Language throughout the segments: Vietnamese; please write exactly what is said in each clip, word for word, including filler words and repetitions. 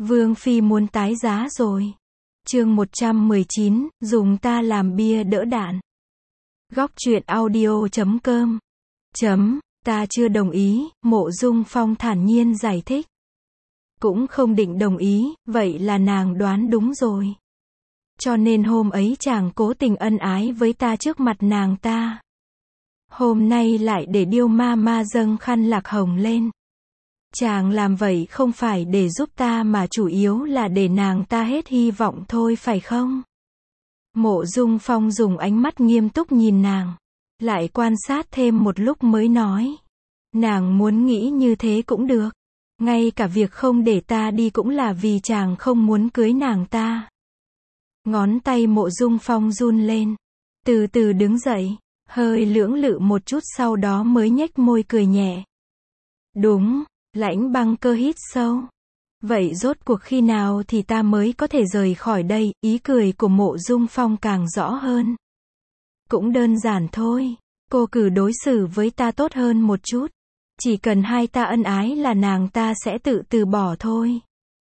Vương Phi muốn tái giá rồi. Chương một trăm mười chín, dùng ta làm bia đỡ đạn. Góc truyện audio chấm com. Chấm, ta chưa đồng ý, Mộ Dung Phong thản nhiên giải thích. Cũng không định đồng ý, vậy là nàng đoán đúng rồi. Cho nên hôm ấy chàng cố tình ân ái với ta trước mặt nàng ta. Hôm nay lại để Điêu ma ma dâng khăn lạc hồng lên. Chàng làm vậy không phải để giúp ta mà chủ yếu là để nàng ta hết hy vọng thôi phải không? Mộ Dung Phong dùng ánh mắt nghiêm túc nhìn nàng. Lại quan sát thêm một lúc mới nói. Nàng muốn nghĩ như thế cũng được. Ngay cả việc không để ta đi cũng là vì chàng không muốn cưới nàng ta. Ngón tay Mộ Dung Phong run lên. Từ từ đứng dậy. Hơi lưỡng lự một chút sau đó mới nhếch môi cười nhẹ. Đúng. Lãnh Băng Cơ hít sâu. Vậy rốt cuộc khi nào thì ta mới có thể rời khỏi đây? Ý cười của Mộ Dung Phong càng rõ hơn. Cũng đơn giản thôi. Cô cứ đối xử với ta tốt hơn một chút. Chỉ cần hai ta ân ái là nàng ta sẽ tự từ bỏ thôi.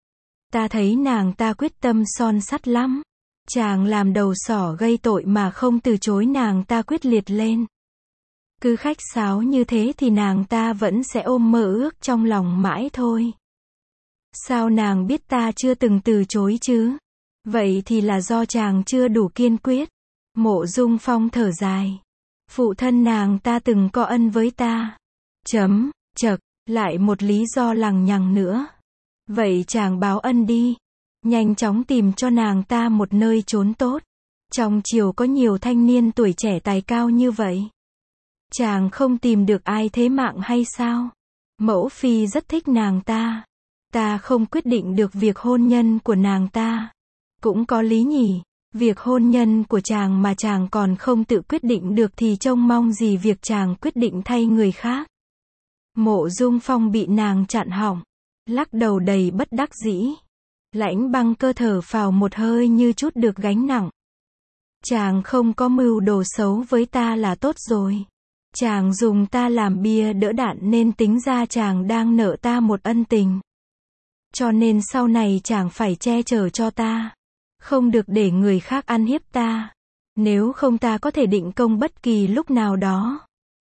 Ta thấy nàng ta quyết tâm son sắt lắm. Chàng làm đầu sỏ gây tội mà không từ chối nàng ta quyết liệt lên. Cứ khách sáo như thế thì nàng ta vẫn sẽ ôm mơ ước trong lòng mãi thôi. Sao nàng biết ta chưa từng từ chối chứ? Vậy thì là do chàng chưa đủ kiên quyết. Mộ Dung Phong thở dài. Phụ thân nàng ta từng có ân với ta. Chấm, chậc, lại một lý do lằng nhằng nữa. Vậy chàng báo ân đi. Nhanh chóng tìm cho nàng ta một nơi trốn tốt. Trong triều có nhiều thanh niên tuổi trẻ tài cao như vậy. Chàng không tìm được ai thế mạng hay sao? Mẫu phi rất thích nàng ta. Ta không quyết định được việc hôn nhân của nàng ta. Cũng có lý nhỉ. Việc hôn nhân của chàng mà chàng còn không tự quyết định được thì trông mong gì việc chàng quyết định thay người khác. Mộ Dung Phong bị nàng chặn họng. Lắc đầu đầy bất đắc dĩ. Lãnh Băng Cơ thở phào một hơi như chút được gánh nặng. Chàng không có mưu đồ xấu với ta là tốt rồi. Chàng dùng ta làm bia đỡ đạn nên tính ra chàng đang nợ ta một ân tình. Cho nên sau này chàng phải che chở cho ta. Không được để người khác ăn hiếp ta. Nếu không ta có thể định công bất kỳ lúc nào đó.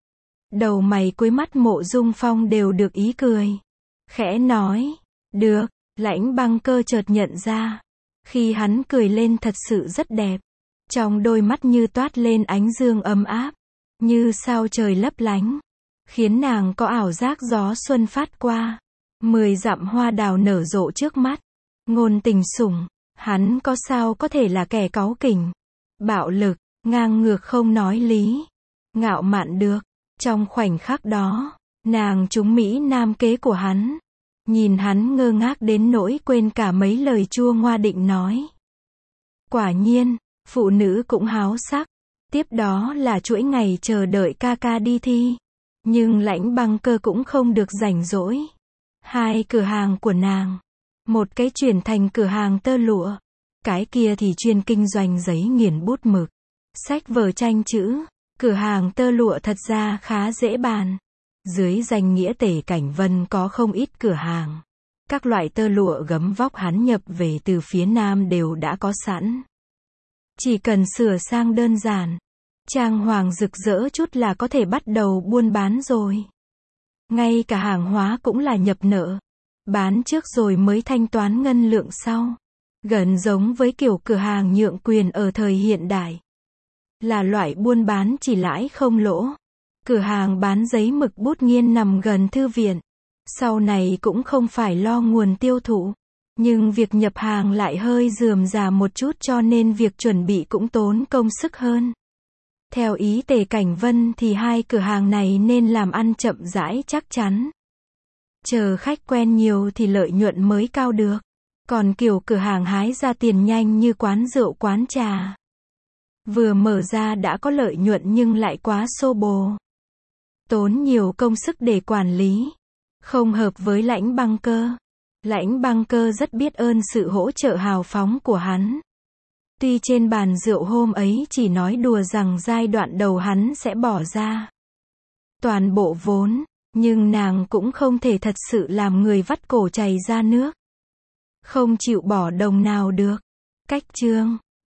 Đầu mày cuối mắt Mộ Dung Phong đều được ý cười. Khẽ nói. Được. Lãnh Băng Cơ chợt nhận ra. Khi hắn cười lên thật sự rất đẹp. Trong đôi mắt như toát lên ánh dương ấm áp. Như sao trời lấp lánh. Khiến nàng có ảo giác gió xuân phát qua. Mười dặm hoa đào nở rộ trước mắt. Ngôn tình sủng. Hắn có sao có thể là kẻ cáu kỉnh. Bạo lực. Ngang ngược không nói lý. Ngạo mạn được. Trong khoảnh khắc đó. Nàng trúng mỹ nam kế của hắn. Nhìn hắn ngơ ngác đến nỗi quên cả mấy lời chua ngoa định nói. Quả nhiên. Phụ nữ cũng háo sắc. Tiếp đó là chuỗi ngày chờ đợi ca ca đi thi. Nhưng Lãnh Băng Cơ cũng không được rảnh rỗi. Hai cửa hàng của nàng. Một cái chuyển thành cửa hàng tơ lụa. Cái kia thì chuyên kinh doanh giấy nghiền bút mực. Sách vở tranh chữ. Cửa hàng tơ lụa thật ra khá dễ bàn. Dưới danh nghĩa Tề Cảnh Vân có không ít cửa hàng. Các loại tơ lụa gấm vóc hắn nhập về từ phía Nam đều đã có sẵn. Chỉ cần sửa sang đơn giản. Trang hoàng rực rỡ chút là có thể bắt đầu buôn bán rồi. Ngay cả hàng hóa cũng là nhập nợ. Bán trước rồi mới thanh toán ngân lượng sau. Gần giống với kiểu cửa hàng nhượng quyền ở thời hiện đại. Là loại buôn bán chỉ lãi không lỗ. Cửa hàng bán giấy mực bút nghiên nằm gần thư viện. Sau này cũng không phải lo nguồn tiêu thụ. Nhưng việc nhập hàng lại hơi rườm rà một chút cho nên việc chuẩn bị cũng tốn công sức hơn. Theo ý Tề Cảnh Vân thì hai cửa hàng này nên làm ăn chậm rãi chắc chắn. Chờ khách quen nhiều thì lợi nhuận mới cao được. Còn kiểu cửa hàng hái ra tiền nhanh như quán rượu quán trà. Vừa mở ra đã có lợi nhuận nhưng lại quá xô bồ. Tốn nhiều công sức để quản lý. Không hợp với Lãnh Băng Cơ. Lãnh Băng Cơ rất biết ơn sự hỗ trợ hào phóng của hắn. Tuy trên bàn rượu hôm ấy chỉ nói đùa rằng giai đoạn đầu hắn sẽ bỏ ra toàn bộ vốn, nhưng nàng cũng không thể thật sự làm người vắt cổ chảy ra nước. Không chịu bỏ đồng nào được. Cách chương